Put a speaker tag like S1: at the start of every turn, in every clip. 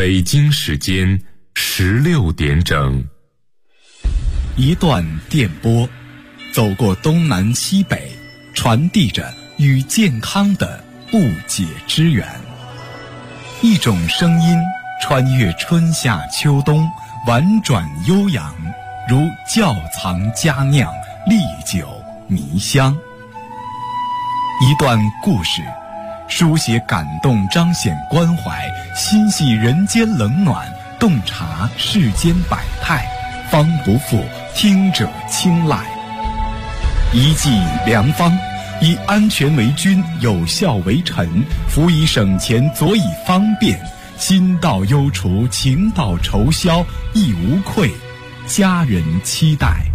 S1: 北京时间16点整。
S2: 一段电波，走过东南西北，传递着与健康的不解之缘。一种声音穿越春夏秋冬，婉转悠扬，如窖藏佳酿，历久弥香。一段故事，书写感动，彰显关怀，心系人间冷暖，洞察世间百态，方不负听者青睐。一剂良方，以安全为君，有效为臣，辅以省钱，佐以方便，心到忧除，情到愁消，亦无愧，家人期待。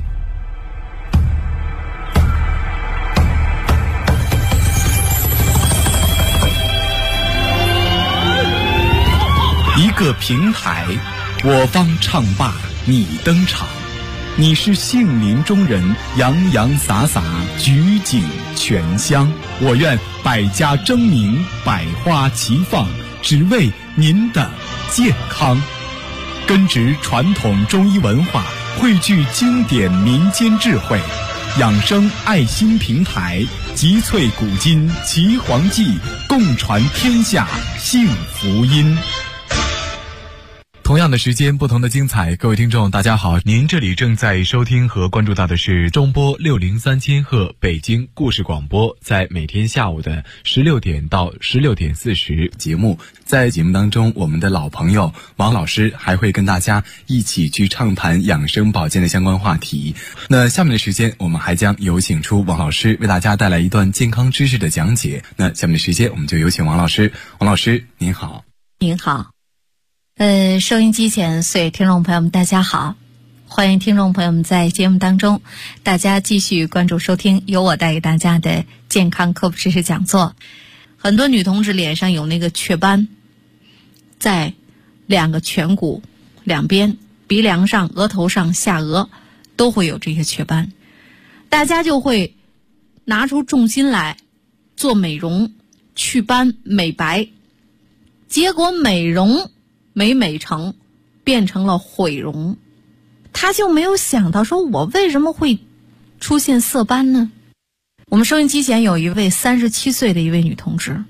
S2: 一个平台，我方唱罢你登场，你是杏林中人，洋洋洒洒，举景全香。我愿百家争鸣，百花齐放，只为您的健康。根植传统中医文化，汇聚经典民间智慧，养生爱心平台，集萃古今奇黄记，共传天下幸福音。同样的时间，不同的精彩。各位听众大家好，您这里正在收听和关注到的是中波603千赫北京故事广播，在每天下午的16点到16点40节目。在节目当中，我们的老朋友王老师还会跟大家一起去畅谈养生保健的相关话题。那下面的时间，我们还将有请出王老师为大家带来一段健康知识的讲解。那下面的时间，我们就有请王老师。王老师您好。
S3: 您好。收音机前所有听众朋友们大家好，欢迎听众朋友们在节目当中大家继续关注收听由我带给大家的健康科普知识讲座。很多女同志脸上有那个雀斑，在两个颧骨两边，鼻梁上、额头上、下颚都会有这些雀斑，大家就会拿出重心来做美容、祛斑、美白，结果美容没美成，变成了毁容。他就没有想到说，我为什么会出现色斑呢？我们收音机前有一位37岁的一位女同志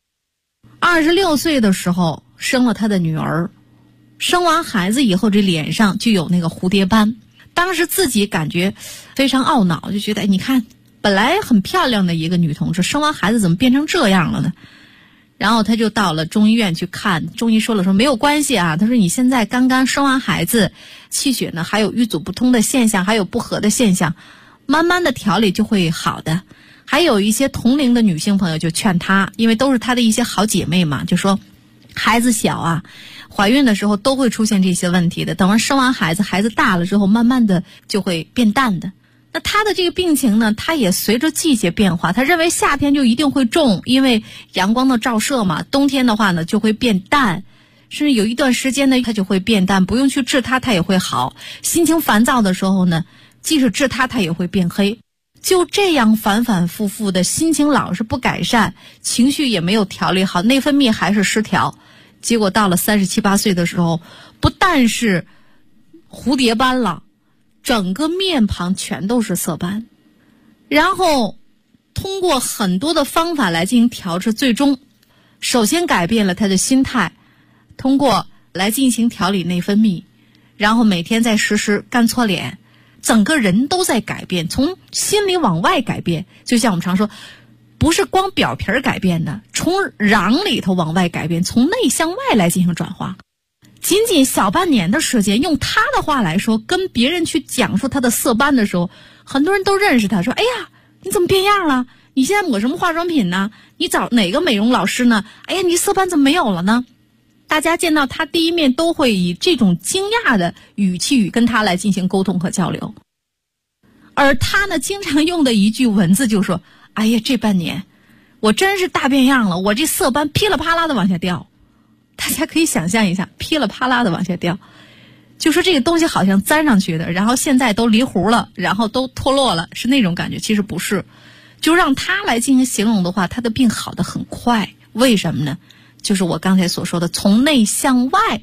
S3: ，26岁的时候生了她的女儿，生完孩子以后这脸上就有那个蝴蝶斑，当时自己感觉非常懊恼，就觉得你看本来很漂亮的一个女同志，生完孩子怎么变成这样了呢？然后他就到了中医院去看，中医说了，说没有关系啊，他说你现在刚刚生完孩子，气血呢还有瘀阻不通的现象，还有不和的现象，慢慢的调理就会好的。还有一些同龄的女性朋友就劝他，因为都是他的一些好姐妹嘛，就说孩子小啊，怀孕的时候都会出现这些问题的，等完生完孩子，孩子大了之后慢慢的就会变淡的。那他的这个病情呢，他也随着季节变化，他认为夏天就一定会重，因为阳光的照射嘛，冬天的话呢就会变淡，甚至有一段时间呢他就会变淡，不用去治它，它也会好。心情烦躁的时候呢，即使治它，它也会变黑。就这样反反复复的，心情老是不改善，情绪也没有调理好，内分泌还是失调，结果到了37、38岁的时候，不但是蝴蝶斑了，整个面庞全都是色斑。然后通过很多的方法来进行调治，最终首先改变了他的心态，通过来进行调理内分泌，然后每天再实施干搓脸，整个人都在改变，从心里往外改变。就像我们常说，不是光表皮改变的，从瓤里头往外改变，从内向外来进行转化。仅仅小半年的时间，用他的话来说，跟别人去讲述他的色斑的时候，很多人都认识他，说哎呀你怎么变样了，你现在抹什么化妆品呢，你找哪个美容老师呢，哎呀你色斑怎么没有了呢？大家见到他第一面都会以这种惊讶的语气跟他来进行沟通和交流。而他呢经常用的一句文字就说，哎呀这半年我真是大变样了，我这色斑噼里啪啦的往下掉。大家可以想象一下，噼里啪啦的往下掉，就说这个东西好像粘上去的，然后现在都离糊了，然后都脱落了，是那种感觉。其实不是，就让他来进行形容的话，他的病好得很快。为什么呢？就是我刚才所说的，从内向外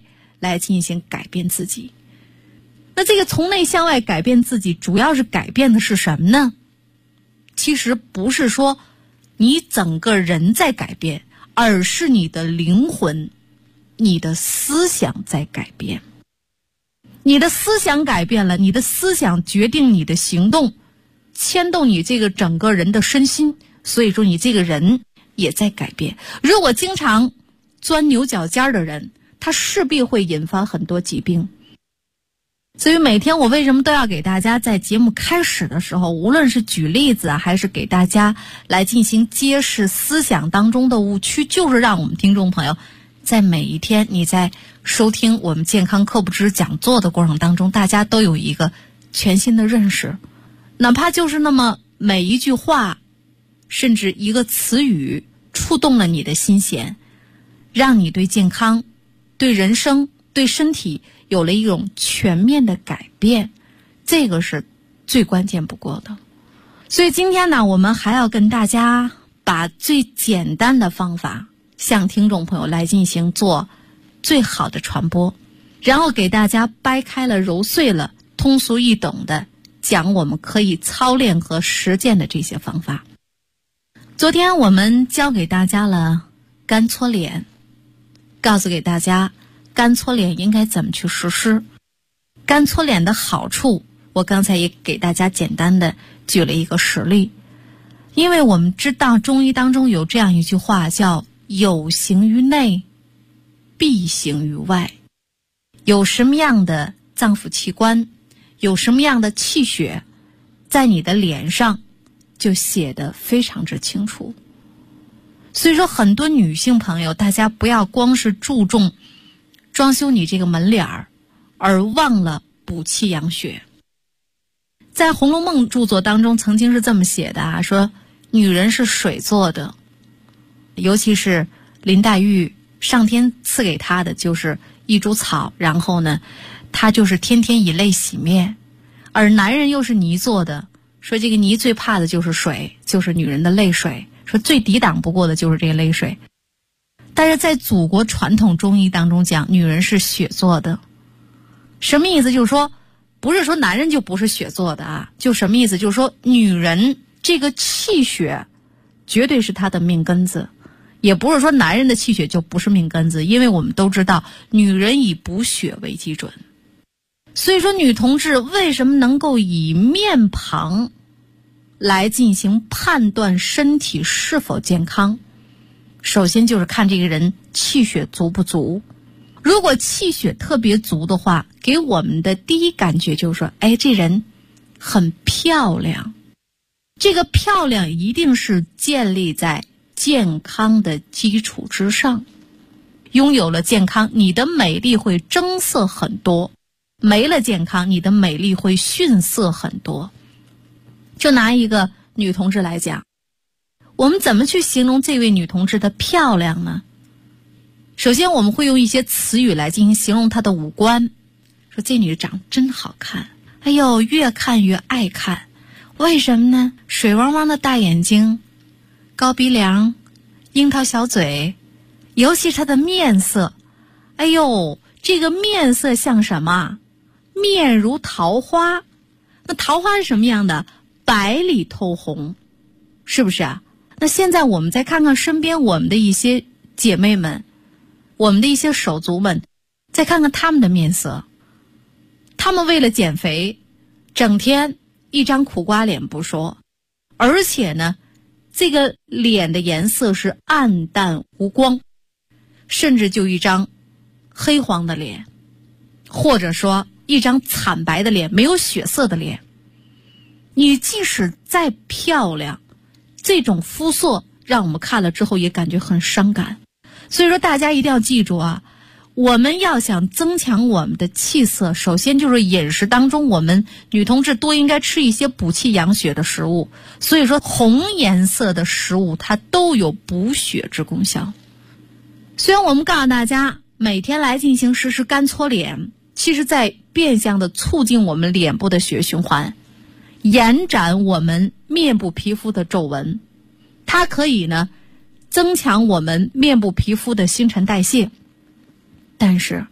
S3: 来进行改变自己。那这个从内向外改变自己，主要是改变的是什么呢？其实不是说你整个人在改变，而是你的灵魂、你的思想在改变。你的思想改变了，你的思想决定你的行动，牵动你这个整个人的身心，所以说你这个人也在改变。如果经常钻牛角尖的人，他势必会引发很多疾病。所以每天我为什么都要给大家在节目开始的时候，无论是举例子还是给大家来进行揭示思想当中的误区，就是让我们听众朋友在每一天你在收听我们健康课不知讲座的过程当中，大家都有一个全新的认识。哪怕就是那么每一句话，甚至一个词语触动了你的心弦，让你对健康、对人生、对身体有了一种全面的改变，这个是最关键不过的。所以今天呢，我们还要跟大家把最简单的方法向听众朋友来进行做最好的传播，然后给大家掰开了揉碎了，通俗易懂的讲我们可以操练和实践的这些方法。昨天我们教给大家了干搓脸，告诉给大家干搓脸应该怎么去实施。干搓脸的好处，我刚才也给大家简单的举了一个实例。因为我们知道中医当中有这样一句话叫有形于内，必形于外。有什么样的脏腑器官，有什么样的气血，在你的脸上就写得非常之清楚。所以说很多女性朋友，大家不要光是注重装修你这个门脸儿，而忘了补气养血。在《红楼梦》著作当中曾经是这么写的啊，说女人是水做的，尤其是林黛玉，上天赐给她的就是一株草，然后呢她就是天天以泪洗面。而男人又是泥做的，说这个泥最怕的就是水，就是女人的泪水，说最抵挡不过的就是这个泪水。但是在祖国传统中医当中讲，女人是血做的。什么意思？就是说不是说男人就不是血做的啊，就什么意思？就是说女人这个气血绝对是她的命根子，也不是说男人的气血就不是命根子，因为我们都知道女人以补血为基准。所以说女同志为什么能够以面庞来进行判断身体是否健康，首先就是看这个人气血足不足。如果气血特别足的话，给我们的第一感觉就是说，哎，这人很漂亮。这个漂亮一定是建立在健康的基础之上。拥有了健康，你的美丽会增色很多；没了健康，你的美丽会逊色很多。就拿一个女同志来讲，我们怎么去形容这位女同志的漂亮呢？首先我们会用一些词语来进行形容她的五官，说这女的长真好看，哎呦，越看越爱看。为什么呢？水汪汪的大眼睛，高鼻梁，樱桃小嘴，尤其是她的面色，哎呦，这个面色像什么？面如桃花。那桃花是什么样的？白里透红，是不是啊？那现在我们再看看身边我们的一些姐妹们，我们的一些手足们，再看看他们的面色。他们为了减肥，整天一张苦瓜脸不说，而且呢，这个脸的颜色是暗淡无光，甚至就一张黑黄的脸，或者说一张惨白的脸，没有血色的脸。你即使再漂亮，这种肤色让我们看了之后也感觉很伤感。所以说大家一定要记住啊，我们要想增强我们的气色，首先就是饮食当中我们女同志多应该吃一些补气养血的食物。所以说红颜色的食物它都有补血之功效。虽然我们告诉大家每天来进行实施干搓脸，其实在变相的促进我们脸部的血液循环，延展我们面部皮肤的皱纹，它可以呢增强我们面部皮肤的新陈代谢。但是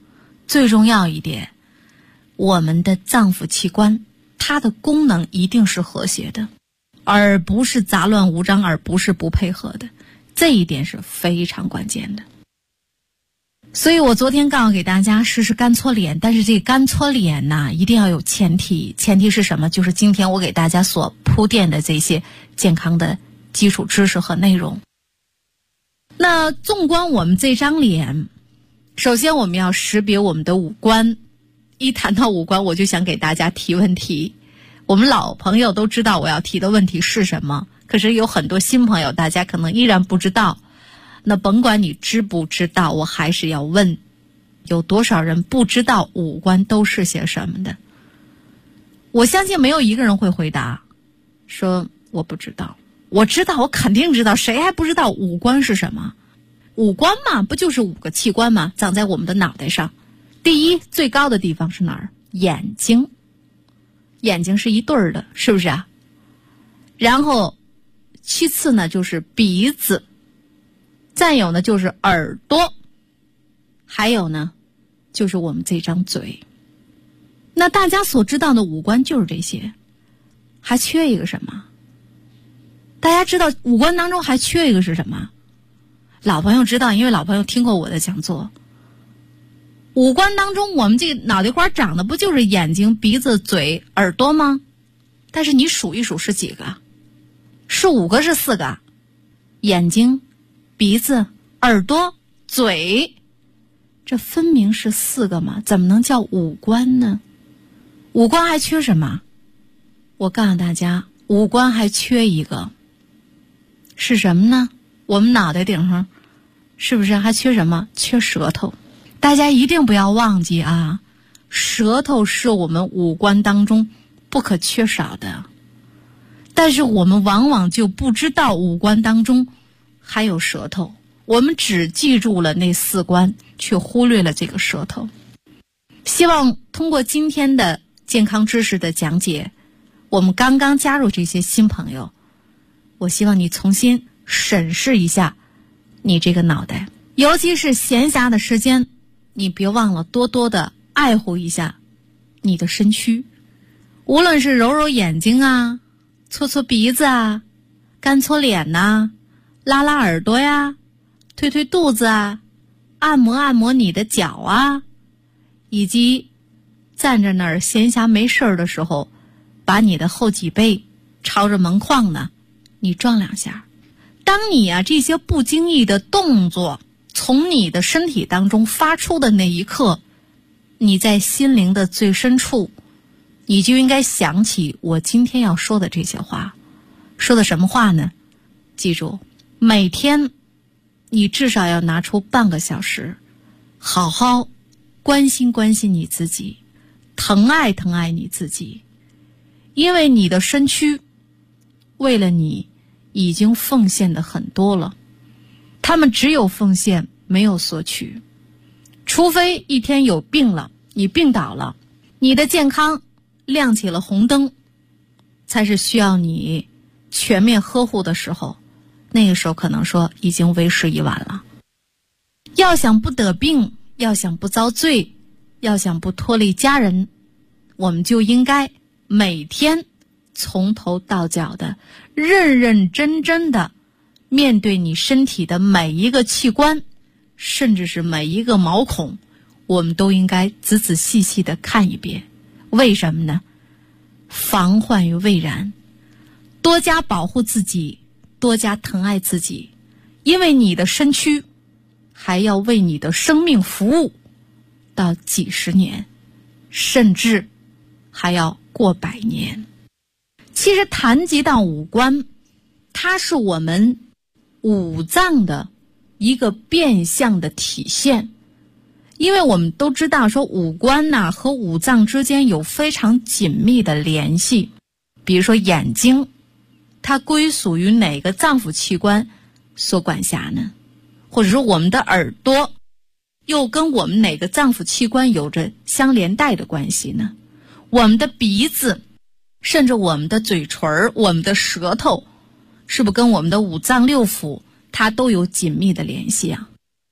S3: 最重要一点，我们的脏腑器官它的功能一定是和谐的，而不是杂乱无章，而不是不配合的，这一点是非常关键的。所以我昨天告诉给大家试试干搓脸，但是这个干搓脸呢，一定要有前提，前提是什么？就是今天我给大家所铺垫的这些健康的基础知识和内容。那纵观我们这张脸，首先我们要识别我们的五官。一谈到五官，我就想给大家提问题。我们老朋友都知道我要提的问题是什么，可是有很多新朋友，大家可能依然不知道。那甭管你知不知道，我还是要问，有多少人不知道五官都是些什么的？我相信没有一个人会回答说我不知道。我知道，我肯定知道，谁还不知道五官是什么？五官嘛，不就是5个器官吗？长在我们的脑袋上。第一，最高的地方是哪儿？眼睛。眼睛是一对儿的，是不是啊？然后其次呢就是鼻子，再有呢就是耳朵，还有呢就是我们这张嘴。那大家所知道的五官就是这些，还缺一个什么？大家知道五官当中还缺一个是什么？老朋友知道，因为老朋友听过我的讲座。五官当中，我们这个脑袋瓜长的不就是眼睛、鼻子、嘴、耳朵吗？但是你数一数是几个？是5个是4个？眼睛、鼻子、耳朵、嘴，这分明是4个嘛，怎么能叫五官呢？五官还缺什么？我告诉大家，五官还缺一个，是什么呢？我们脑袋顶上是不是还缺什么？缺舌头。大家一定不要忘记啊，舌头是我们五官当中不可缺少的，但是我们往往就不知道五官当中还有舌头，我们只记住了那4官，却忽略了这个舌头。希望通过今天的健康知识的讲解，我们刚刚加入这些新朋友，我希望你重新审视一下你这个脑袋，尤其是闲暇的时间，你别忘了多多的爱护一下你的身躯，无论是揉揉眼睛啊，搓搓鼻子啊，干搓脸呐，拉拉耳朵呀，推推肚子啊，按摩按摩你的脚啊，以及站着那儿闲暇没事儿的时候，把你的后脊背朝着门框呢，你撞2下。当你啊这些不经意的动作从你的身体当中发出的那一刻，你在心灵的最深处，你就应该想起我今天要说的这些话。说的什么话呢？记住，每天你至少要拿出半个小时，好好关心关心你自己，疼爱疼爱你自己，因为你的身躯为了你已经奉献的很多了，他们只有奉献没有索取，除非一天有病了，你病倒了，你的健康亮起了红灯，才是需要你全面呵护的时候，那个时候可能说已经为时已晚了。要想不得病，要想不遭罪，要想不拖累家人，我们就应该每天从头到脚的认认真真的面对你身体的每一个器官，甚至是每一个毛孔，我们都应该仔仔细细的看一遍。为什么呢？防患于未然，多加保护自己，多加疼爱自己，因为你的身躯还要为你的生命服务到几十年，甚至还要过100年。其实谈及到五官，它是我们五脏的一个变相的体现，因为我们都知道说五官呐和五脏之间有非常紧密的联系。比如说眼睛，它归属于哪个脏腑器官所管辖呢？或者说我们的耳朵又跟我们哪个脏腑器官有着相连带的关系呢？我们的鼻子，甚至我们的嘴唇，我们的舌头，是不是跟我们的五脏六腑它都有紧密的联系啊？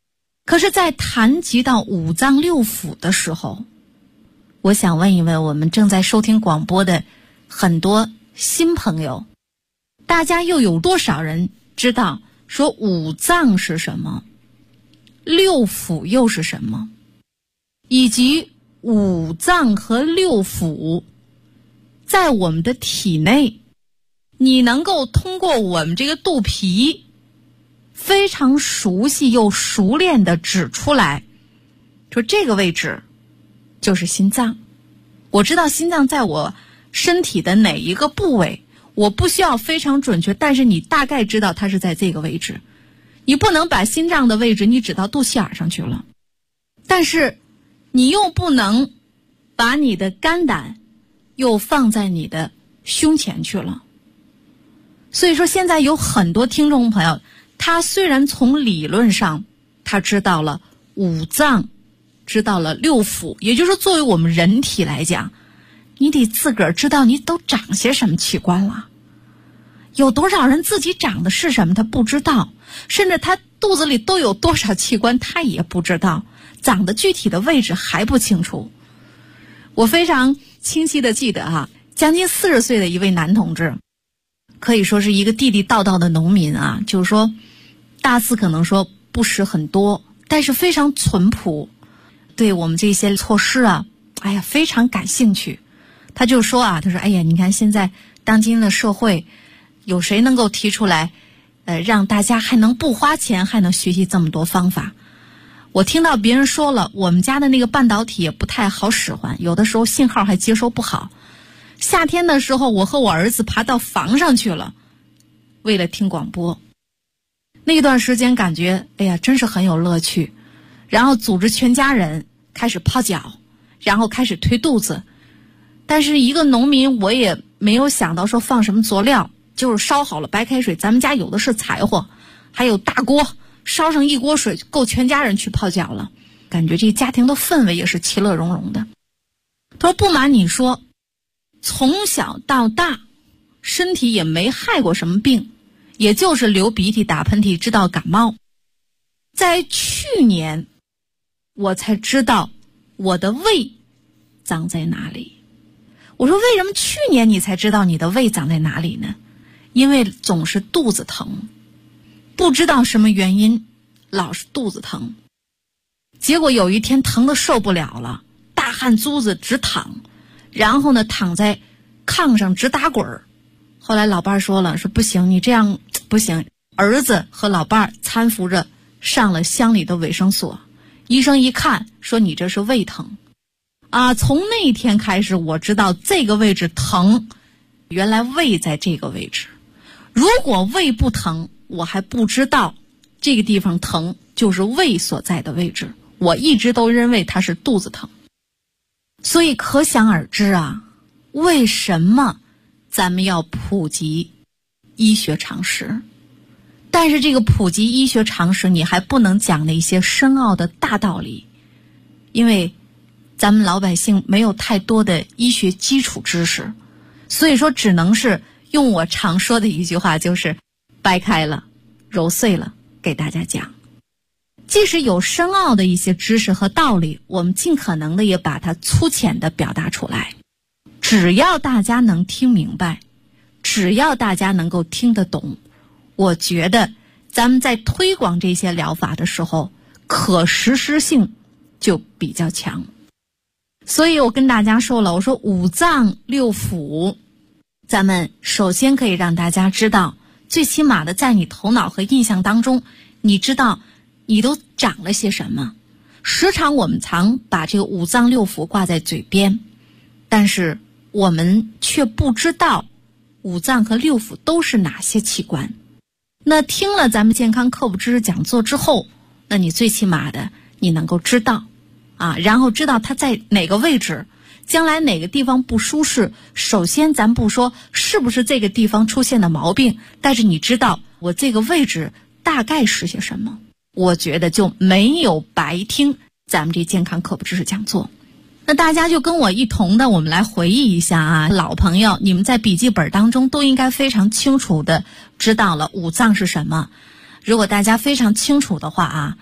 S3: 可是在谈及到五脏六腑的时候，我想问一问我们正在收听广播的很多新朋友，大家又有多少人知道说五脏是什么，六腑又是什么，以及五脏和六腑在我们的体内，你能够通过我们这个肚皮非常熟悉又熟练地指出来，说这个位置就是心脏。我知道心脏在我身体的哪一个部位，我不需要非常准确，但是你大概知道它是在这个位置。你不能把心脏的位置你指到肚脐眼上去了，但是你又不能把你的肝胆又放在你的胸前去了。所以说现在有很多听众朋友，他虽然从理论上他知道了五脏，知道了六腑，也就是说作为我们人体来讲，你得自个儿知道你都长些什么器官了。有多少人自己长的是什么他不知道，甚至他肚子里都有多少器官他也不知道，长的具体的位置还不清楚。我非常清晰的记得将近40岁的一位男同志，可以说是一个地地道道的农民就是说大肆可能说不识很多，但是非常淳朴，对我们这些措施非常感兴趣。他就说他说你看现在当今的社会，有谁能够提出来让大家还能不花钱还能学习这么多方法。我听到别人说了，我们家的那个半导体也不太好使唤，有的时候信号还接收不好。夏天的时候我和我儿子爬到房上去了，为了听广播。那段时间感觉真是很有乐趣，然后组织全家人开始泡脚，然后开始推肚子。但是一个农民我也没有想到说放什么佐料，就是烧好了白开水，咱们家有的是柴火，还有大锅，烧上一锅水够全家人去泡脚了。感觉这家庭的氛围也是其乐融融的。他说不瞒你说，从小到大身体也没害过什么病，也就是流鼻涕打喷嚏知道感冒。在去年我才知道我的胃长在哪里。我说为什么去年你才知道你的胃长在哪里呢？因为总是肚子疼，不知道什么原因老是肚子疼。结果有一天疼得受不了了，大汗珠子直淌，然后呢躺在炕上直打滚。后来老伴儿说了，说不行，你这样不行。儿子和老伴儿搀扶着上了乡里的卫生所，医生一看说你这是胃疼从那天开始我知道这个位置疼，原来胃在这个位置。如果胃不疼，我还不知道这个地方疼就是胃所在的位置，我一直都认为它是肚子疼。所以可想而知为什么咱们要普及医学常识。但是这个普及医学常识，你还不能讲那些深奥的大道理，因为咱们老百姓没有太多的医学基础知识，所以说只能是用我常说的一句话，就是掰开了揉碎了给大家讲。即使有深奥的一些知识和道理，我们尽可能的也把它粗浅的表达出来。只要大家能听明白，只要大家能够听得懂，我觉得咱们在推广这些疗法的时候，可实施性就比较强。所以我跟大家说了，我说五脏六腑，咱们首先可以让大家知道，最起码的在你头脑和印象当中，你知道你都长了些什么。时常我们常把这个五脏六腑挂在嘴边，但是我们却不知道五脏和六腑都是哪些器官。那听了咱们健康科普知识讲座之后，那你最起码的你能够知道然后知道它在哪个位置，将来哪个地方不舒适，首先咱不说是不是这个地方出现的毛病，但是你知道我这个位置大概是些什么，我觉得就没有白听咱们这健康科普知识讲座。那大家就跟我一同的我们来回忆一下老朋友，你们在笔记本当中都应该非常清楚的知道了五脏是什么。如果大家非常清楚的话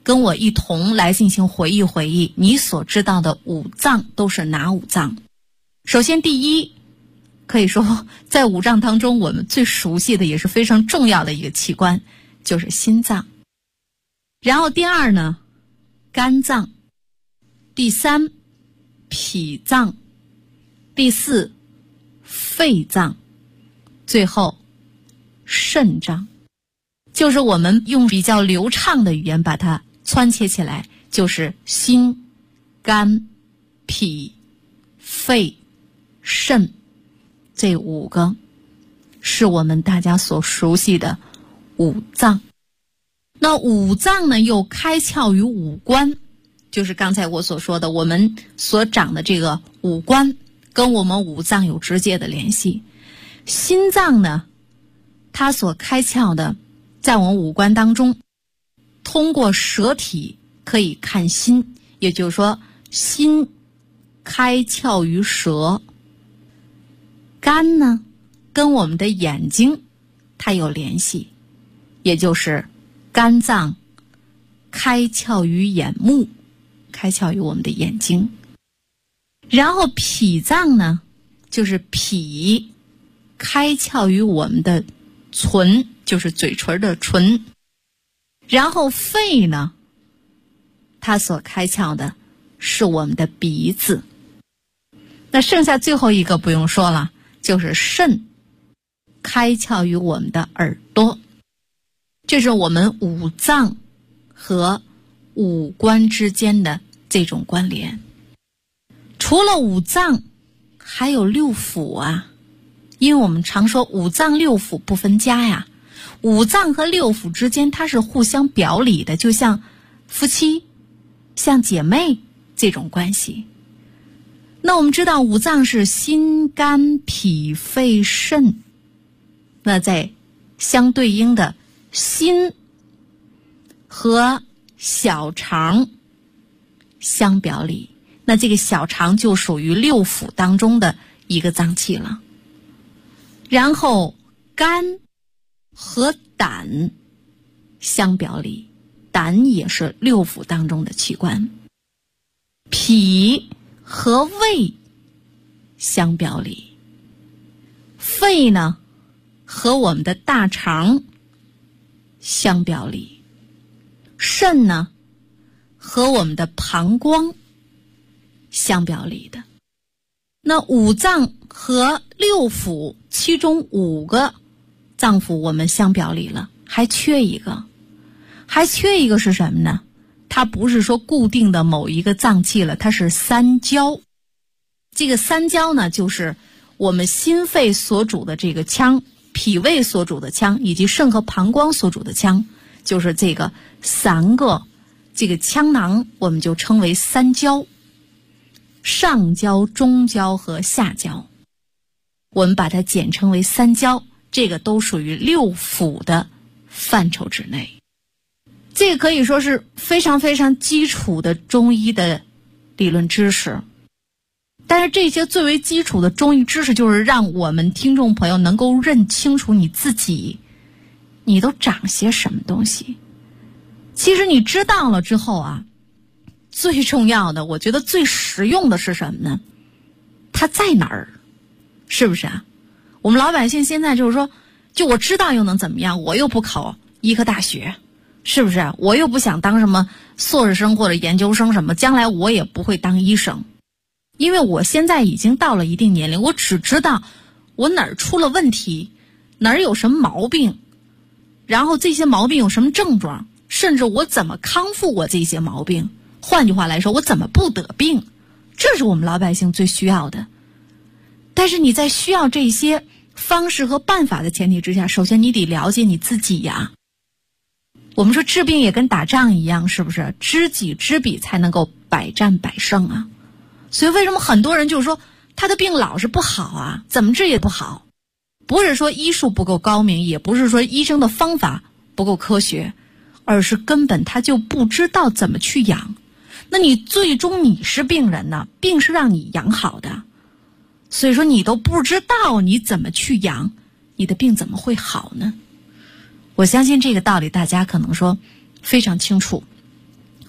S3: 跟我一同来进行回忆回忆，你所知道的五脏都是哪五脏？首先第一，可以说在五脏当中我们最熟悉的也是非常重要的一个器官，就是心脏。然后第二呢，肝脏。第三，脾脏。第四，肺脏。最后，肾脏。就是我们用比较流畅的语言把它串切起来，就是心、肝、脾、肺、肾，这五个是我们大家所熟悉的五脏。那五脏呢，又开窍于五官，就是刚才我所说的，我们所长的这个五官跟我们五脏有直接的联系。心脏呢，它所开窍的在我们五官当中，通过舌体可以看心，也就是说心开窍于舌。肝呢，跟我们的眼睛它有联系，也就是肝脏开窍于眼目，开窍于我们的眼睛。然后脾脏呢，就是脾开窍于我们的唇，就是嘴唇的唇。然后肺呢，它所开窍的是我们的鼻子。那剩下最后一个不用说了，就是肾开窍于我们的耳朵。这是我们五脏和五官之间的这种关联。除了五脏，还有六腑啊。因为我们常说五脏六腑不分家呀，五脏和六腑之间它是互相表里的，就像夫妻、像姐妹这种关系。那我们知道五脏是心、肝、脾、肺、肾，那在相对应的心和小肠相表里，那这个小肠就属于六腑当中的一个脏器了。然后肝和胆相表里，胆也是六腑当中的器官。脾和胃相表里，肺呢和我们的大肠相表里，肾呢和我们的膀胱相表里的。那五脏和六腑，其中五个脏腑我们相表里了，还缺一个。还缺一个是什么呢？它不是说固定的某一个脏器了，它是三焦。这个三焦呢，就是我们心肺所主的这个腔，脾胃所主的腔，以及肾和膀胱所主的腔，就是这个三个这个腔囊，我们就称为三焦。上焦、中焦和下焦，我们把它简称为三焦，这个都属于六腑的范畴之内。这个可以说是非常非常基础的中医的理论知识，但是这些最为基础的中医知识，就是让我们听众朋友能够认清楚你自己，你都长些什么东西。其实你知道了之后啊，最重要的，我觉得最实用的是什么呢？它在哪儿？是不是啊？我们老百姓现在就是说，就我知道又能怎么样？我又不考医科大学，是不是啊？我又不想当什么硕士生或者研究生什么，将来我也不会当医生。因为我现在已经到了一定年龄，我只知道我哪儿出了问题，哪儿有什么毛病，然后这些毛病有什么症状，甚至我怎么康复我这些毛病。换句话来说，我怎么不得病？这是我们老百姓最需要的。但是你在需要这些方式和办法的前提之下，首先你得了解你自己呀。我们说治病也跟打仗一样，是不是？知己知彼才能够百战百胜啊。所以为什么很多人就是说他的病老是不好啊，怎么治也不好？不是说医术不够高明，也不是说医生的方法不够科学，而是根本他就不知道怎么去养。那你最终你是病人呢，病是让你养好的，所以说你都不知道你怎么去养，你的病怎么会好呢？我相信这个道理大家可能说非常清楚。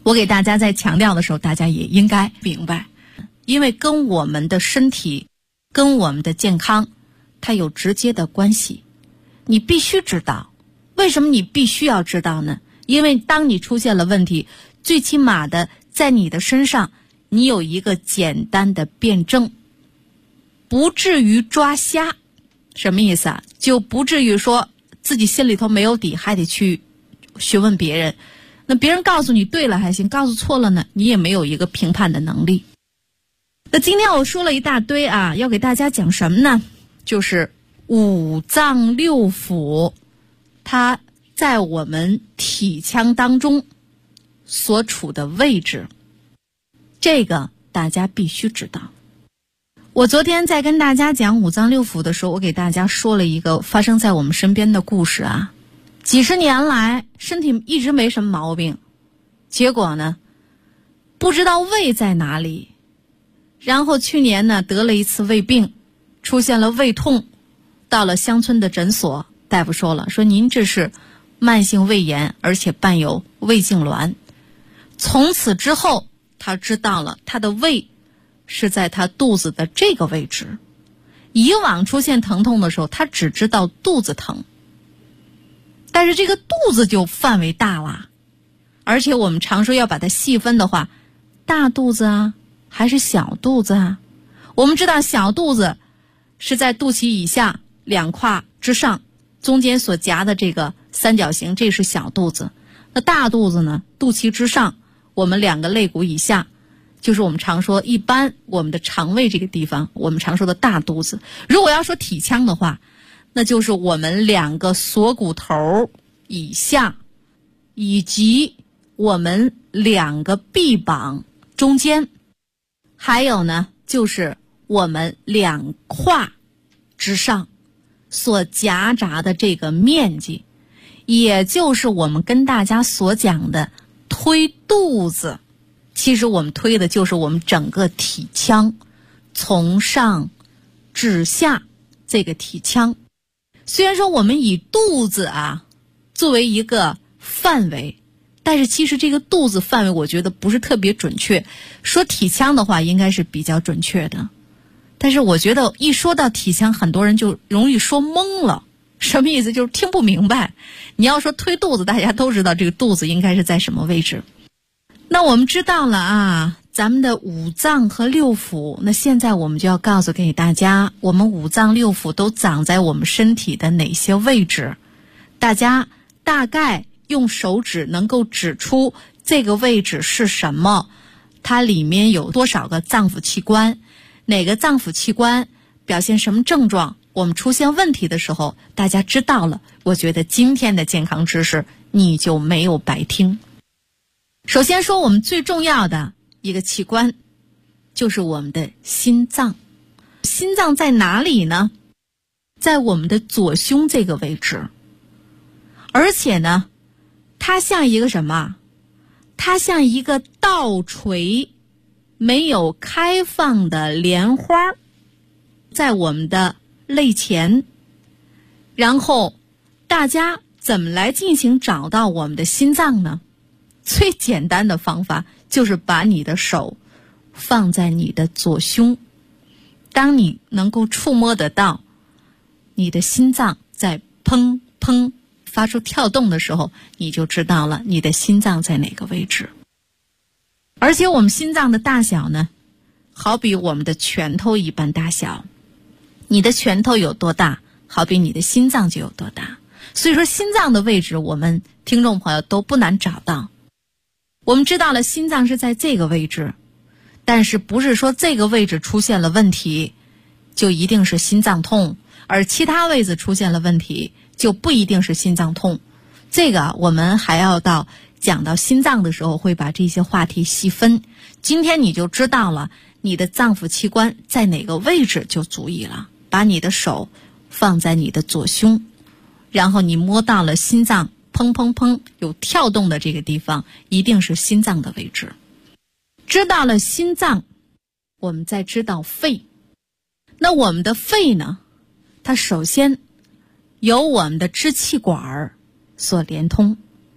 S3: 我给大家在强调的时候，大家也应该明白，因为跟我们的身体跟我们的健康它有直接的关系，你必须知道。为什么你必须要知道呢？因为当你出现了问题，最起码的在你的身上你有一个简单的辩证，不至于抓瞎。什么意思啊？就不至于说自己心里头没有底，还得去询问别人。那别人告诉你对了还行，告诉错了呢，你也没有一个评判的能力。那今天我说了一大堆啊，要给大家讲什么呢？就是五脏六腑它在我们体腔当中所处的位置，这个大家必须知道。我昨天在跟大家讲五脏六腑的时候，我给大家说了一个发生在我们身边的故事啊。几十年来身体一直没什么毛病，结果呢不知道胃在哪里，然后去年呢得了一次胃病，出现了胃痛，到了乡村的诊所，大夫说您这是慢性胃炎，而且伴有胃痉挛。从此之后他知道了他的胃是在他肚子的这个位置，以往出现疼痛的时候他只知道肚子疼，但是这个肚子就范围大了，而且我们常说要把它细分的话，大肚子啊还是小肚子啊？我们知道小肚子是在肚脐以下两胯之上，中间所夹的这个三角形，这是小肚子。那大肚子呢，肚脐之上我们两个肋骨以下，就是我们常说一般我们的肠胃这个地方，我们常说的大肚子。如果要说体腔的话，那就是我们两个锁骨头以下，以及我们两个臂膀中间，还有呢就是我们两胯之上所夹杂的这个面积，也就是我们跟大家所讲的推肚子。其实我们推的就是我们整个体腔，从上至下这个体腔。虽然说我们以肚子啊作为一个范围，但是其实这个肚子范围我觉得不是特别准确，说体腔的话应该是比较准确的。但是我觉得一说到体腔，很多人就容易说懵了。什么意思？就是听不明白。你要说推肚子，大家都知道这个肚子应该是在什么位置。那我们知道了啊，咱们的五脏和六腑，那现在我们就要告诉给大家，我们五脏六腑都长在我们身体的哪些位置。大家大概用手指能够指出这个位置是什么，它里面有多少个脏腑器官，哪个脏腑器官表现什么症状，我们出现问题的时候大家知道了，我觉得今天的健康知识你就没有白听。首先说我们最重要的一个器官就是我们的心脏。心脏在哪里呢？在我们的左胸这个位置。而且呢它像一个什么？它像一个倒垂没有开放的莲花，在我们的肋前。然后大家怎么来进行找到我们的心脏呢？最简单的方法就是把你的手放在你的左胸，当你能够触摸得到你的心脏在砰砰发出跳动的时候，你就知道了你的心脏在哪个位置。而且我们心脏的大小呢，好比我们的拳头一般大小，你的拳头有多大，好比你的心脏就有多大。所以说心脏的位置我们听众朋友都不难找到。我们知道了心脏是在这个位置，但是不是说这个位置出现了问题就一定是心脏痛，而其他位置出现了问题就不一定是心脏痛。这个我们还要讲到心脏的时候会把这些话题细分。今天你就知道了你的脏腑器官在哪个位置就足以了。把你的手放在你的左胸，然后你摸到了心脏砰砰砰有跳动的这个地方，一定是心脏的位置。知道了心脏，我们再知道肺。那我们的肺呢，它首先由我们的支气管所连通。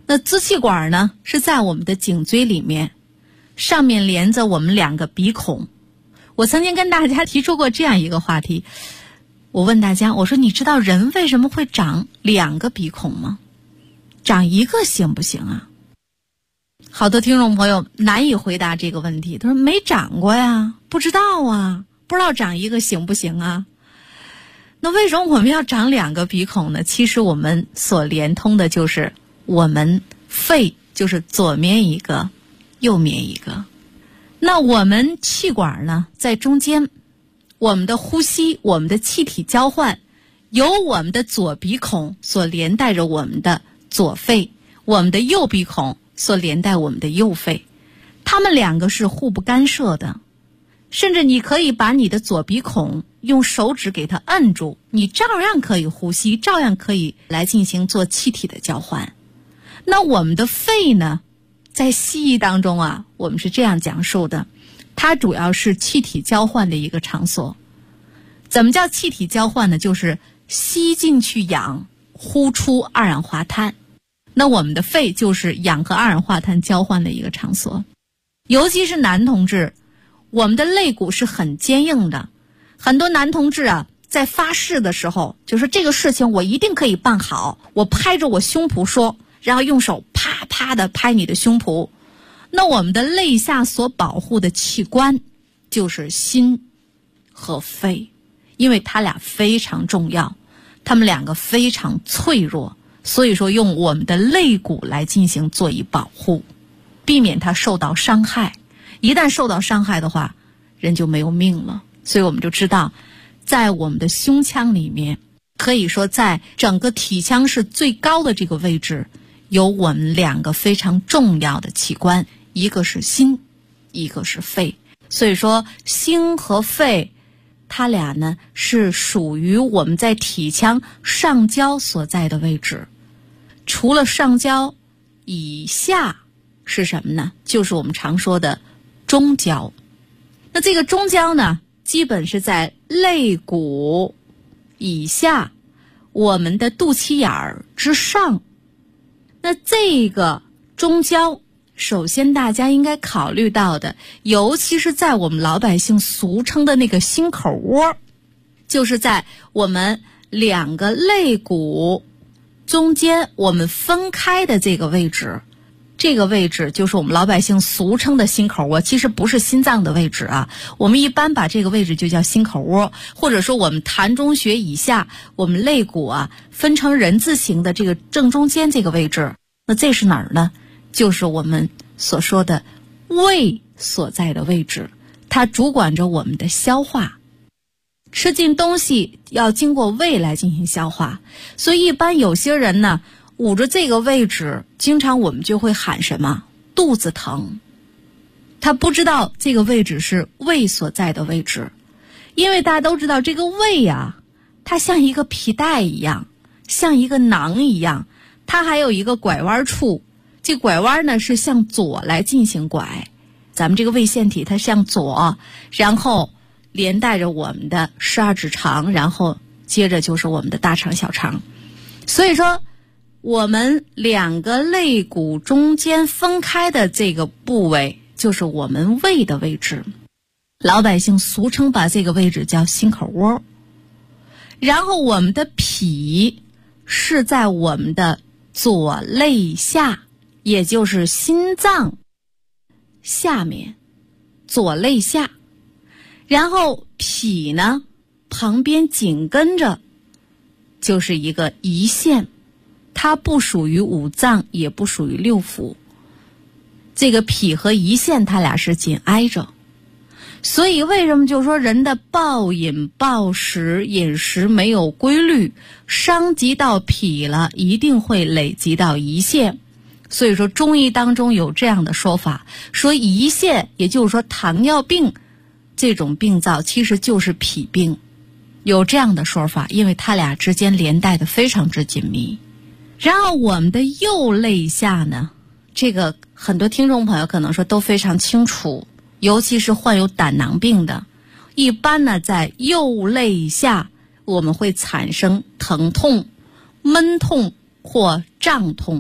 S3: 那支气管呢是在我们的颈椎里面，上面连着我们2个鼻孔。我曾经跟大家提出过这样一个话题，我问大家，我说你知道人为什么会长2个鼻孔吗？长1个行不行啊？好多听众朋友难以回答这个问题，他说没长过呀，不知道啊，不知道长1个行不行啊？那为什么我们要长2个鼻孔呢？其实我们所连通的就是我们肺，就是左面1个，右面1个。那我们气管呢在中间，我们的呼吸，我们的气体交换由我们的左鼻孔所连带着我们的左肺，我们的右鼻孔所连带我们的右肺，它们2个是互不干涉的。甚至你可以把你的左鼻孔用手指给它摁住，你照样可以呼吸，照样可以来进行做气体的交换。那我们的肺呢，在西医当中啊，我们是这样讲述的，它主要是气体交换的一个场所。怎么叫气体交换呢？就是吸进去氧，呼出二氧化碳。那我们的肺就是氧和二氧化碳交换的一个场所。尤其是男同志，我们的肋骨是很坚硬的，很多男同志啊，在发誓的时候就说这个事情我一定可以办好，我拍着我胸脯说，然后用手啪啪的拍你的胸脯。那我们的肋下所保护的器官就是心和肺，因为它俩非常重要，它们2个非常脆弱，所以说用我们的肋骨来进行做以保护，避免它受到伤害。一旦受到伤害的话，人就没有命了。所以我们就知道，在我们的胸腔里面，可以说在整个体腔是最高的这个位置，有我们2个非常重要的器官，一个是心，一个是肺。所以说心和肺它俩呢是属于我们在体腔上焦所在的位置。除了上焦以下是什么呢？就是我们常说的中焦。那这个中焦呢，基本是在肋骨以下，我们的肚脐眼儿之上。那这个中焦，首先大家应该考虑到的，尤其是在我们老百姓俗称的那个心口窝，就是在我们2个肋骨中间我们分开的这个位置。这个位置就是我们老百姓俗称的心口窝，其实不是心脏的位置啊，我们一般把这个位置就叫心口窝，或者说我们膻中穴以下，我们肋骨啊分成人字形的这个正中间这个位置。那这是哪儿呢？就是我们所说的胃所在的位置，它主管着我们的消化，吃进东西要经过胃来进行消化。所以一般有些人呢捂着这个位置，经常我们就会喊什么？肚子疼。他不知道这个位置是胃所在的位置，因为大家都知道这个胃啊，它像一个皮带一样，像一个囊一样，它还有一个拐弯处。这拐弯呢是向左来进行拐，咱们这个胃腺体它向左，然后连带着我们的12指肠，然后接着就是我们的大肠小肠。所以说我们2个肋骨中间分开的这个部位就是我们胃的位置，老百姓俗称把这个位置叫心口窝。然后我们的脾是在我们的左肋下，也就是心脏下面，左肋下。然后脾呢旁边紧跟着就是一个胰腺，它不属于五脏，也不属于六腑。这个脾和胰腺它俩是紧挨着，所以为什么就说人的暴饮暴食，饮食没有规律，伤及到脾了，一定会累积到胰腺。所以说中医当中有这样的说法，说胰腺也就是说糖尿病这种病灶其实就是脾病，有这样的说法，因为它俩之间连带的非常之紧密。然后我们的右肋下呢，这个很多听众朋友可能说都非常清楚，尤其是患有胆囊病的，一般呢在右肋下我们会产生疼痛、闷痛或胀痛，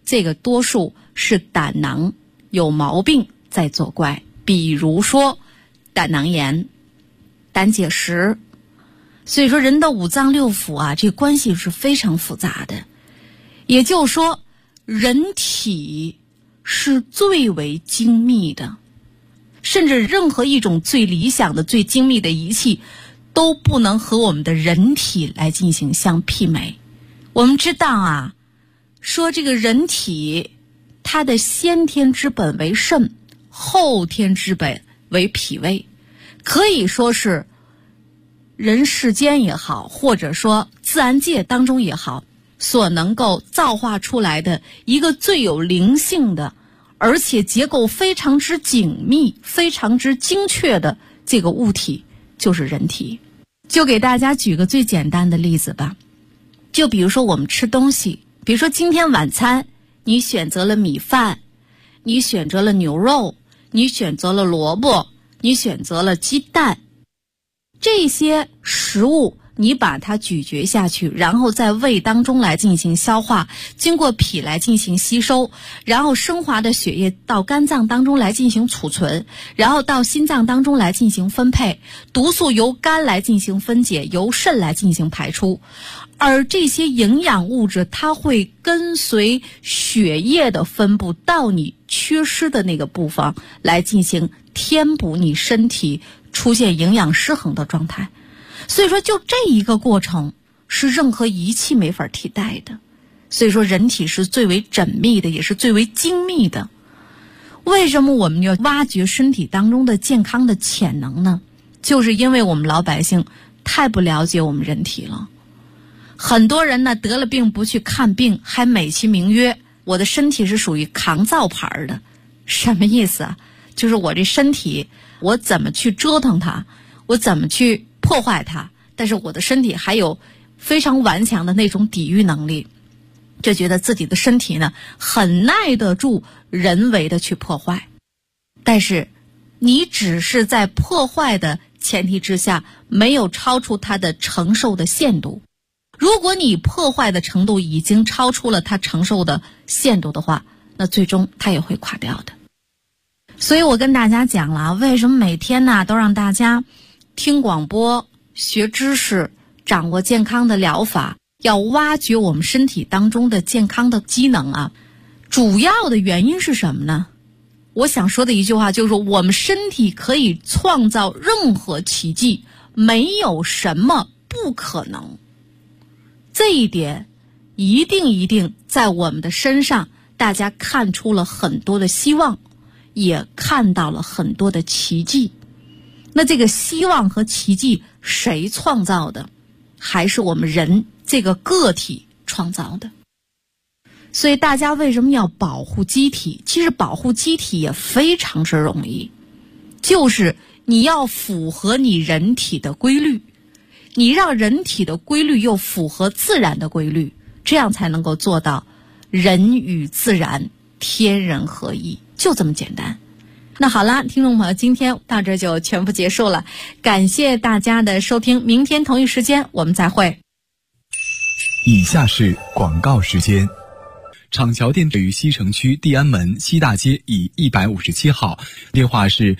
S3: 这个多数是胆囊有毛病在作怪，比如说胆囊炎、胆结石。所以说人的五脏六腑啊，这个关系是非常复杂的。也就是说，人体是最为精密的，甚至任何一种最理想的、最精密的仪器都不能和我们的人体来进行相媲美。我们知道啊，说这个人体它的先天之本为肾，后天之本为脾胃，可以说是人世间也好，或者说自然界当中也好，所能够造化出来的一个最有灵性的，而且结构非常之紧密、非常之精确的这个物体，就是人体。就给大家举个最简单的例子吧，就比如说我们吃东西，比如说今天晚餐你选择了米饭，你选择了牛肉，你选择了萝卜，你选择了鸡蛋，这些食物你把它咀嚼下去，然后在胃当中来进行消化，经过脾来进行吸收，然后升华的血液到肝脏当中来进行储存，然后到心脏当中来进行分配，毒素由肝来进行分解，由肾来进行排出。而这些营养物质它会跟随血液的分布到你缺失的那个部分来进行填补你身体出现营养失衡的状态。所以说就这一个过程是任何仪器没法替代的。所以说人体是最为缜密的，也是最为精密的。为什么我们要挖掘身体当中的健康的潜能呢？就是因为我们老百姓太不了解我们人体了。很多人呢得了病不去看病，还美其名曰我的身体是属于抗造牌的。什么意思啊？就是我这身体我怎么去折腾它，我怎么去破坏它，但是我的身体还有非常顽强的那种抵御能力，就觉得自己的身体呢很耐得住人为的去破坏。但是你只是在破坏的前提之下，没有超出它的承受的限度。如果你破坏的程度已经超出了它承受的限度的话，那最终它也会垮掉的。所以我跟大家讲了，为什么每天呢都让大家听广播、学知识、掌握健康的疗法，要挖掘我们身体当中的健康的机能啊。主要的原因是什么呢？我想说的一句话就是说，我们身体可以创造任何奇迹，没有什么不可能。这一点一定在我们的身上，大家看出了很多的希望，也看到了很多的奇迹。那这个希望和奇迹谁创造的？还是我们人这个个体创造的。所以大家为什么要保护机体？其实保护机体也非常之容易，就是你要符合你人体的规律，你让人体的规律又符合自然的规律，这样才能够做到人与自然天人合一，就这么简单。那好了，听众朋友，今天到这就全部结束了，感谢大家的收听，明天同一时间我们再会。
S2: 以下是广告时间。厂桥店位于西城区地安门西大街以157号，电话是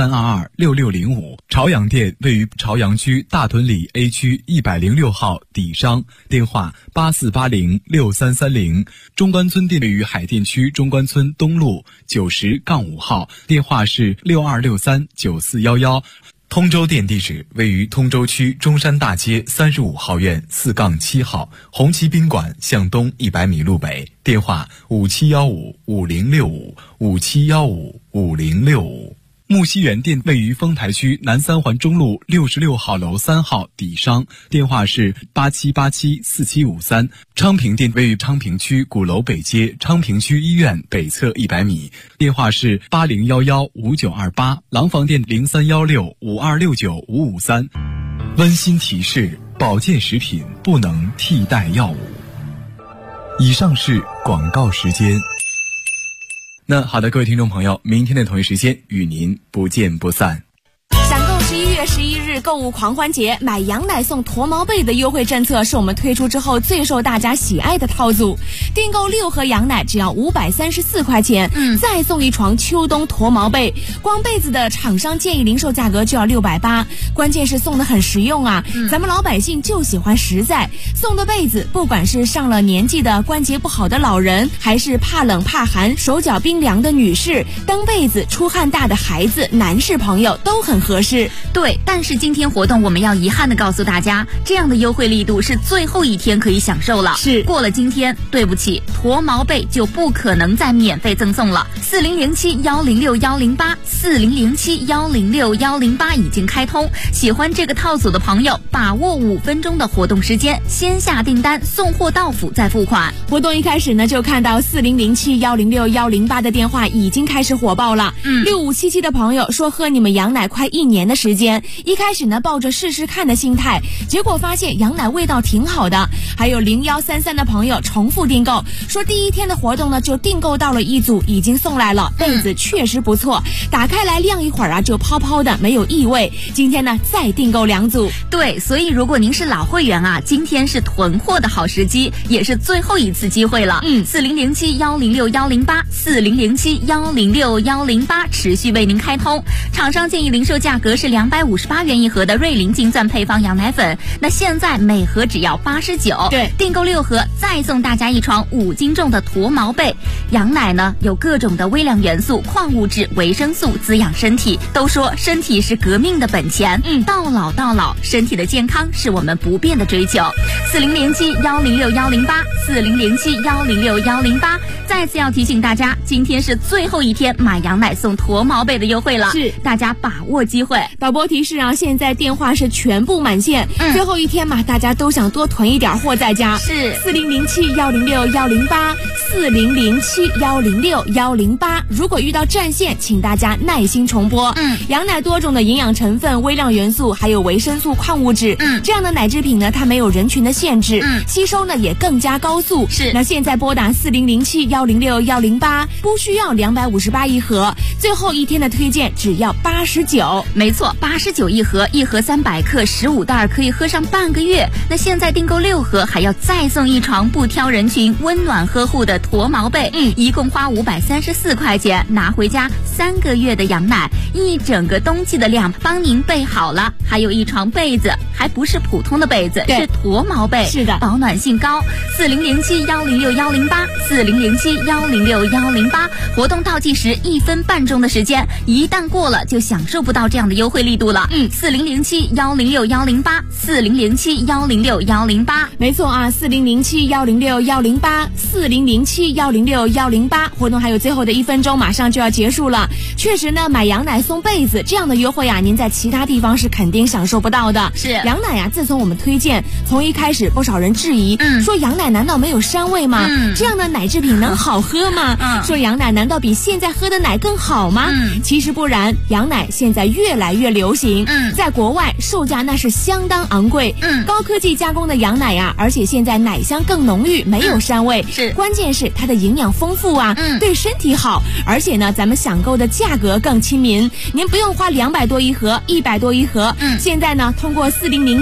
S2: 83226605。朝阳店位于朝阳区大屯里 A 区106号底商，电话84806330。中关村店位于海淀区中关村东路90-5号，电话是62639411。通州店地址位于通州区中山大街35号院4-7号，红旗宾馆向东100米路北，电话57155065，57155065。木樨园店位于丰台区南三环中路66号楼3号底商，电话是87874753。昌平店位于昌平区鼓楼北街昌平区医院北侧100米，电话是80115928。廊坊店031652695553。温馨提示：保健食品不能替代药物。以上是广告时间。那好的，各位听众朋友，明天的同一时间与您不见不散。
S4: 闪购11月11日日购物狂欢节，买羊奶送驼毛被的优惠政策是我们推出之后最受大家喜爱的套组。订购6盒羊奶只要534块钱，再送一床秋冬驼毛被。光被子的厂商建议零售价格就要680，关键是送的很实用啊！咱们老百姓就喜欢实在，送的被子不管是上了年纪的关节不好的老人，还是怕冷怕寒手脚冰凉的女士，蹬被子出汗大的孩子，男士朋友都很合适。
S3: 对，但是今天活动我们要遗憾的告诉大家，这样的优惠力度是最后一天可以享受了。
S4: 是，
S3: 过了今天，对不起，驼毛被就不可能再免费赠送了。4007106108，4007106108已经开通。喜欢这个套组的朋友，把握5分钟的活动时间，先下订单，送货到府再付款。
S4: 活动一开始呢，就看到4007106108的电话已经开始火爆了。6577的朋友说喝你们羊奶快1年的时间，一开始呢抱着试试看的心态，结果发现羊奶味道挺好的。还有0133的朋友重复订购，说第一天的活动呢就订购到了1组，已经送来了，被子确实不错，打开来晾一会儿啊就泡泡的，没有异味。今天呢再订购2组。
S3: 对，所以如果您是老会员啊，今天是囤货的好时机，也是最后一次机会了。4007106108，4007106108持续为您开通。厂商建议零售价格是258元一盒的瑞麟金钻配方羊奶粉，那现在每盒只要89。
S4: 对，
S3: 订购6盒再送大家一床5斤重的驼毛被。羊奶呢有各种的微量元素、矿物质、维生素滋养身体，都说身体是革命的本钱，到老到老，身体的健康是我们不变的追求。4007106108，4007106108。再次要提醒大家，今天是最后一天买羊奶送驼毛被的优惠了，
S4: 是
S3: 大家把握机会。
S4: 导播提示啊，现在电话是全部满线，最后一天嘛，大家都想多囤一点货在家。
S3: 是
S4: 4007106108，4007106108。如果遇到占线，请大家耐心重播。羊奶多种的营养成分、微量元素，还有维生素、矿物质，这样的奶制品呢，它没有人群的限制，吸收呢也更加高速。
S3: 是，
S4: 那现在拨打4007106108，不需要258一盒，最后一天的推荐只要89。
S3: 没错，89一盒，一盒300克，15袋可以喝上半个月。那现在订购6盒，还要再送一床不挑人群、温暖呵护的驼毛被，一共花534块钱，拿回家3个月的羊奶，一整个冬季的量帮您备好了。还有一床被子，还不是普通的被子，是驼毛被，
S4: 是的，
S3: 保暖性高。4007106108，4007106108，活动倒计时1分半钟的时间，一旦过了就享受不到这样的优惠力度了。4007106108，4007106108。
S4: 没错啊，4007106108，4007106108。活动还有最后的1分钟，马上就要结束了。确实呢，买羊奶送被子这样的优惠啊，您在其他地方是肯定享受不到的。
S3: 是，
S4: 羊奶啊，自从我们推荐，从一开始不少人质疑，说羊奶难道没有膻味吗？这样的奶制品能好喝吗？说羊奶难道比现在喝的奶更好吗？其实不然，羊奶现在越来越流行，在国外售价那是相当昂贵，高科技加工的羊奶啊，而且现在奶香更浓郁，没有膻味，
S3: 是，
S4: 关键是它的营养丰富啊，对身体好，而且呢，咱们享购的价格更亲民，您不用花200多一盒，100多一盒，现在呢，通过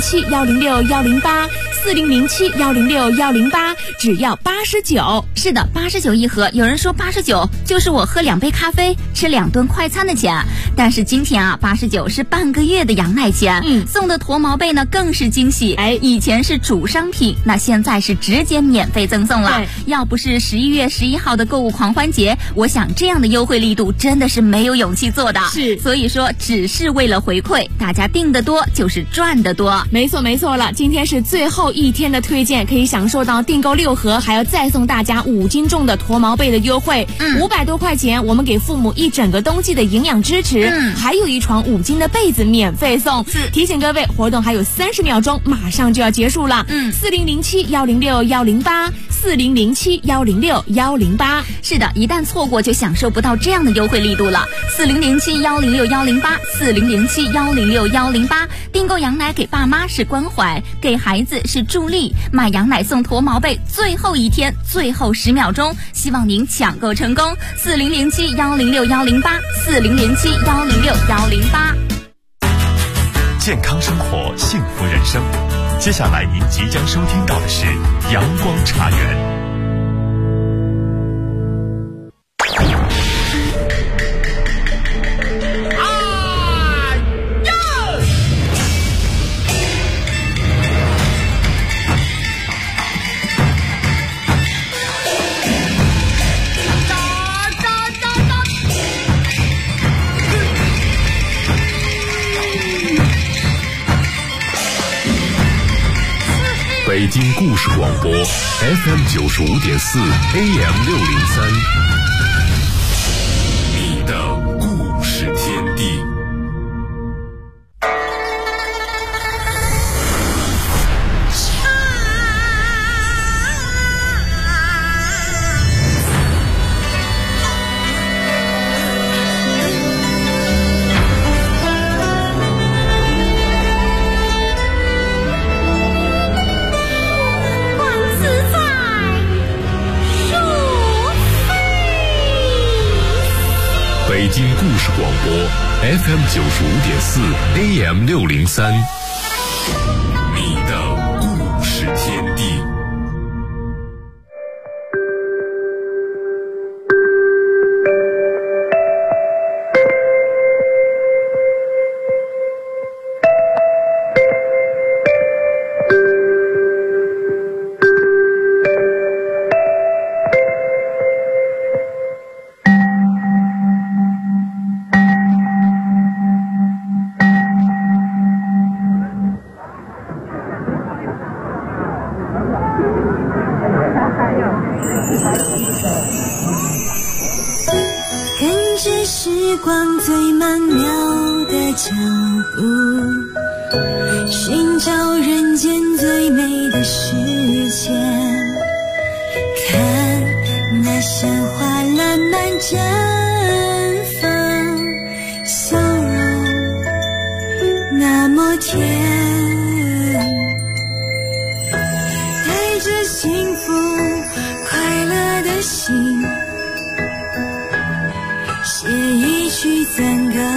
S4: 4007106108，4007106108，只要89。
S3: 是的，89一盒。有人说89就是我喝2杯咖啡、吃2顿快餐的钱，但是今天啊，89是半个月的羊奶钱。送的驼毛被呢更是惊喜，以前是主商品，那现在是直接免费赠送了。要不是11月11号的购物狂欢节，我想这样的优惠力度真的是没有勇气做的。
S4: 是，
S3: 所以说只是为了回馈，大家订得多就是赚得多。
S4: 没错了，今天是最后一天的推荐，可以享受到订购6盒，还要再送大家5斤重的驼毛被的优惠，500多块钱，我们给父母一整个冬季的营养支持，还有一床5斤的被子免费送。提醒各位，活动还有30秒钟，马上就要结束了。4007106108，4007106108。
S3: 是的，一旦错过就享受不到这样的优惠力度了。4007106108，4007106108。订购羊奶给爸妈是关怀，给孩子是助力。买羊奶送驼毛被，最后一天，最后10秒钟，希望您抢购成功。4007106108，4007106108。
S5: 健康生活，幸福人生。接下来您即将收听到的是阳光茶园。
S1: 北京故事广播 FM 95.4 AM 603，你的故事天地。北京故事广播 FM 95.4 AM 603，你的故事天地。
S6: 跟着时光最曼妙的脚步，寻找人间最美的世界。看那鲜花烂漫绽放，笑容那么甜，带着幸福快乐的心，写一曲赞歌。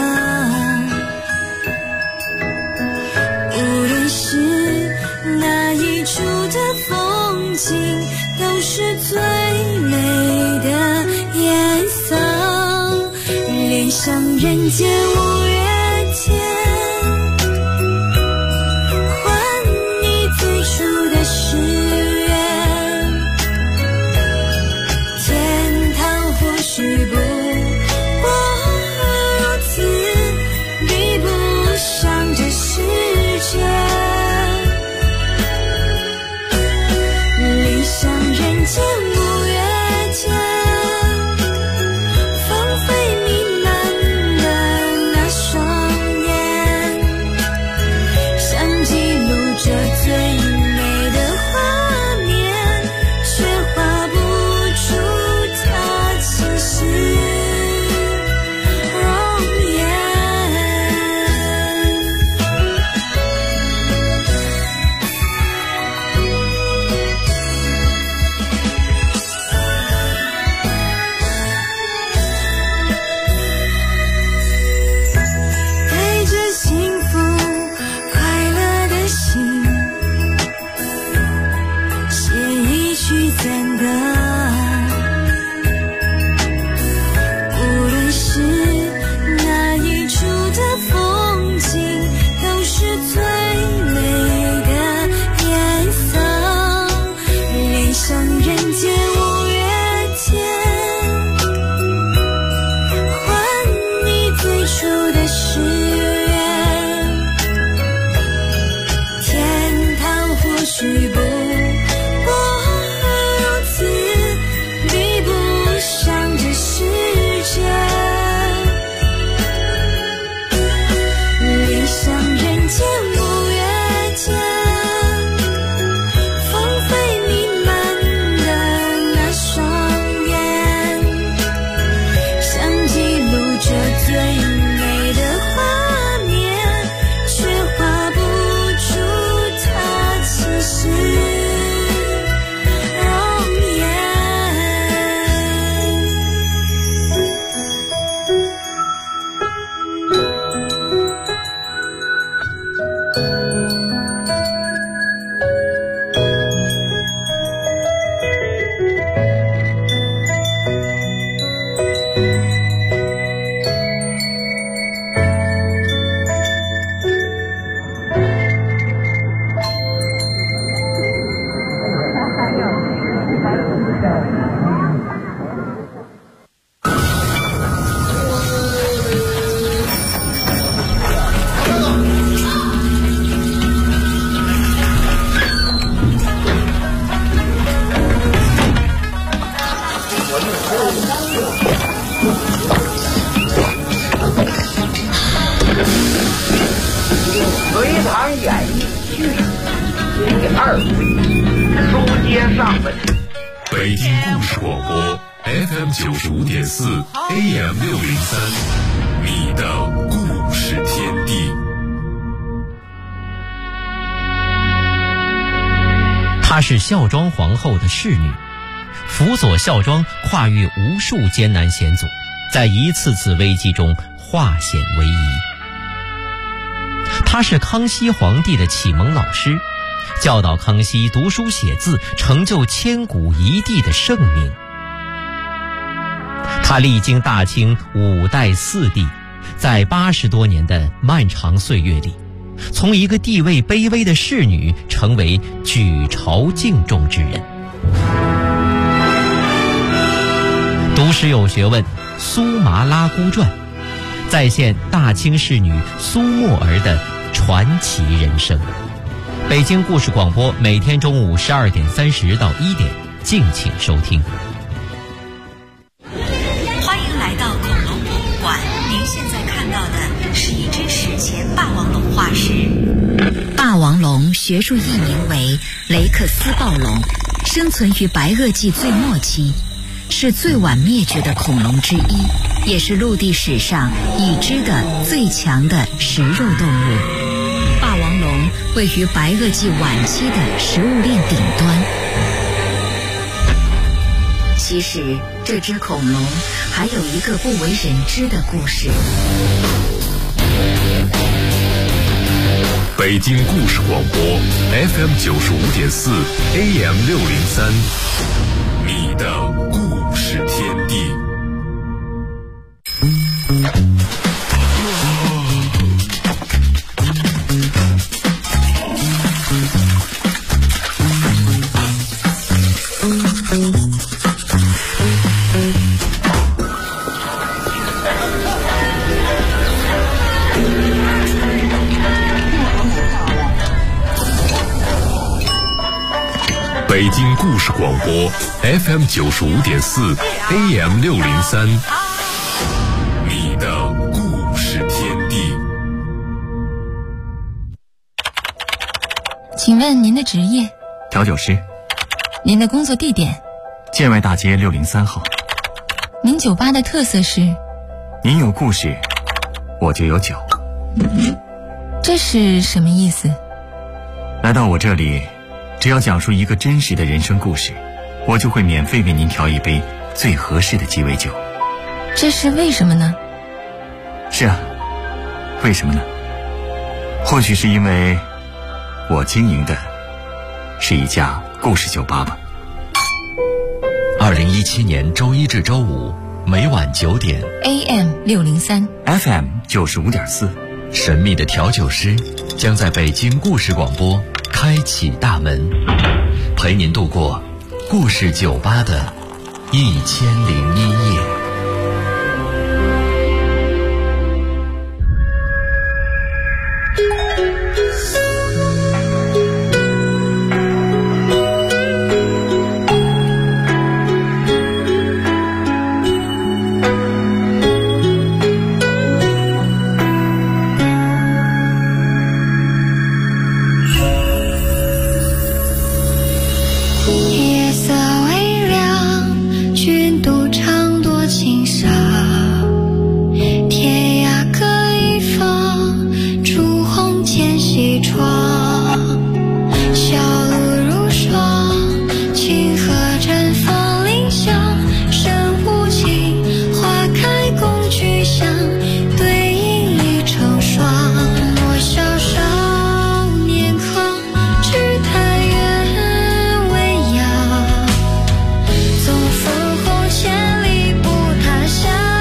S6: 无论是哪一处的风景，都是最美的颜色。恋上人间五月天，还你最初的誓言。天堂或许不放飞弥漫的那
S1: FM95.4 AM603，你的故事天地。
S7: 她是孝庄皇后的侍女，辅佐孝庄跨越无数艰难险阻，在一次次危机中化险为夷。她是康熙皇帝的启蒙老师，教导康熙读书写字，成就千古一帝的盛名。她历经大清5代4帝，在80多年的漫长岁月里，从一个地位卑微的侍女成为举朝敬重之人。读史有学问，苏麻拉姑传再现大清侍女苏沫儿的传奇人生。北京故事广播每天中午12点30到1点，敬请收听。
S3: 欢迎来到恐龙博物馆，您现在看到的是一只史前霸王龙化石。霸王龙学术译名为雷克斯暴龙，生存于白垩纪最末期，是最晚灭绝的恐龙之一，也是陆地史上已知的最强的食肉动物。霸王龙位于白垩纪晚期的食物链顶端。其实这只恐龙还有一个不为人知的故事。
S1: 北京故事广播 FM95.4 AM603，你的故事天地。北京故事广播 FM95.4 AM603，你的故事天地。
S8: 请问您的职业？
S9: 调酒师。
S8: 您的工作地点？
S9: 建外大街603号。
S8: 您酒吧的特色是？
S9: 您有故事，我就有酒。
S8: 这是什么意思？
S9: 来到我这里，只要讲述一个真实的人生故事，我就会免费为您调一杯最合适的鸡尾酒。
S8: 这是为什么呢？
S9: 是啊，为什么呢？或许是因为我经营的是一家故事酒吧吧。
S1: 2017年周一至周五每晚9点
S8: AM603
S9: FM95.4，
S1: 神秘的调酒师将在北京故事广播开启大门，陪您度过故事酒吧的1001夜。
S6: 夜色微凉，君独唱多情伤。天涯各一方，烛红渐西窗。小路如霜，清河绽放林香。深无情，花开共聚香，对影已成双。莫笑少年狂，只叹缘未央。纵烽火千里不他乡。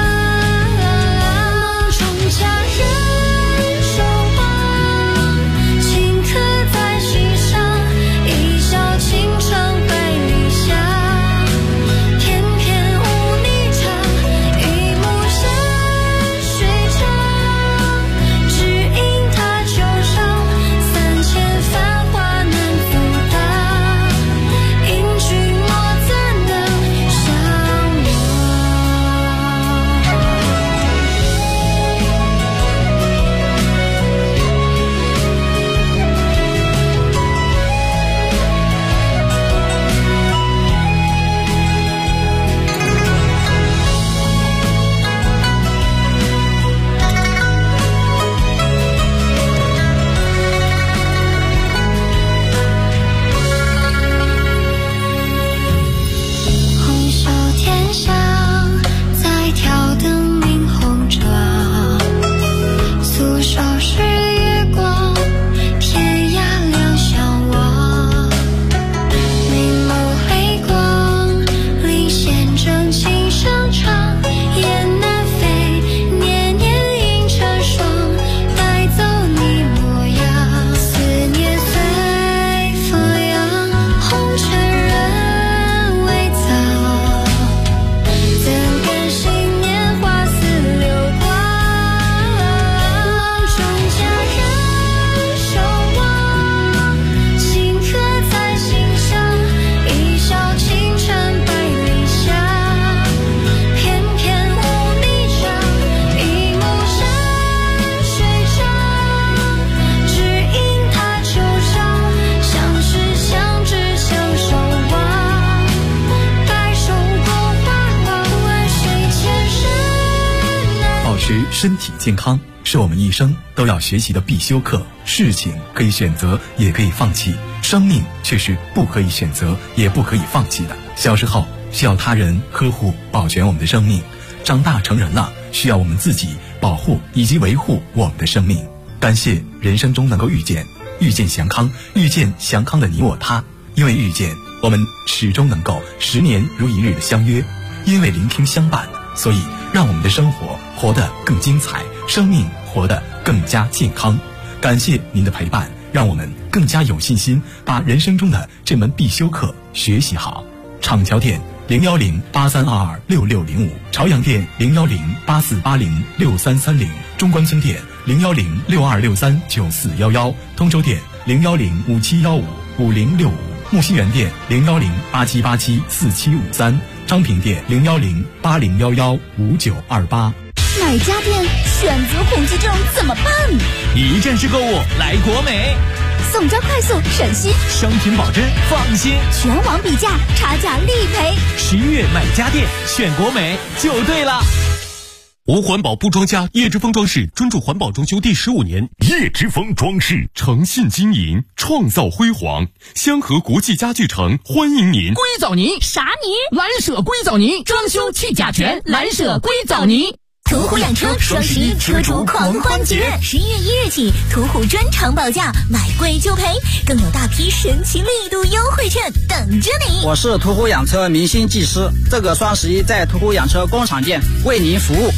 S2: 持身体健康是我们一生都要学习的必修课。事情可以选择，也可以放弃，生命却是不可以选择，也不可以放弃的。小时候需要他人呵护保全我们的生命，长大成人了，需要我们自己保护以及维护我们的生命。感谢人生中能够遇见祥康，遇见祥康的你我他。因为遇见，我们始终能够10年如一日的相约；因为聆听相伴，所以让我们的生活活得更精彩，生命活得更加健康。感谢您的陪伴，让我们更加有信心把人生中的这门必修课学习好。厂桥店01083226605，朝阳店01084806330，中关村店01062639411，通州店01057155065，木樨园店01087874753，昌平店01080115928。
S4: 哪家店选择恐惧症怎么办？
S10: 一站式购物来国美，
S4: 送招快速省心，
S10: 商品保真放心，
S4: 全网比价，差价立赔。
S10: 11月买家电选国美就对了。
S5: 无环保不装家，叶之峰装饰专注环保装修第15年。叶之峰装饰诚信经营，创造辉煌。香河国际家具城欢迎您。
S10: 硅藻泥啥泥？蓝舍硅藻泥，装修去甲醛，蓝舍硅藻泥。
S11: 途虎养车双11车主狂欢节，11月1日起，途虎专场保价，买贵就赔，更有大批神奇力度优惠券等着你。
S12: 我是途虎养车明星技师，这个双11在途虎养车工厂店为您服务。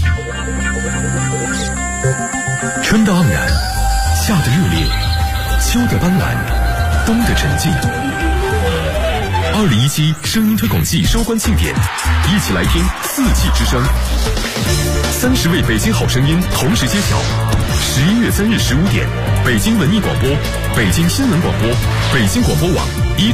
S5: 春的盎然，夏的热烈，秋的斑斓，冬的沉寂。2017声音推广季收官庆典，一起来听4季之声。30位北京好声音同时揭晓。11月3日15点，北京文艺广播、北京新闻广播、北京广播网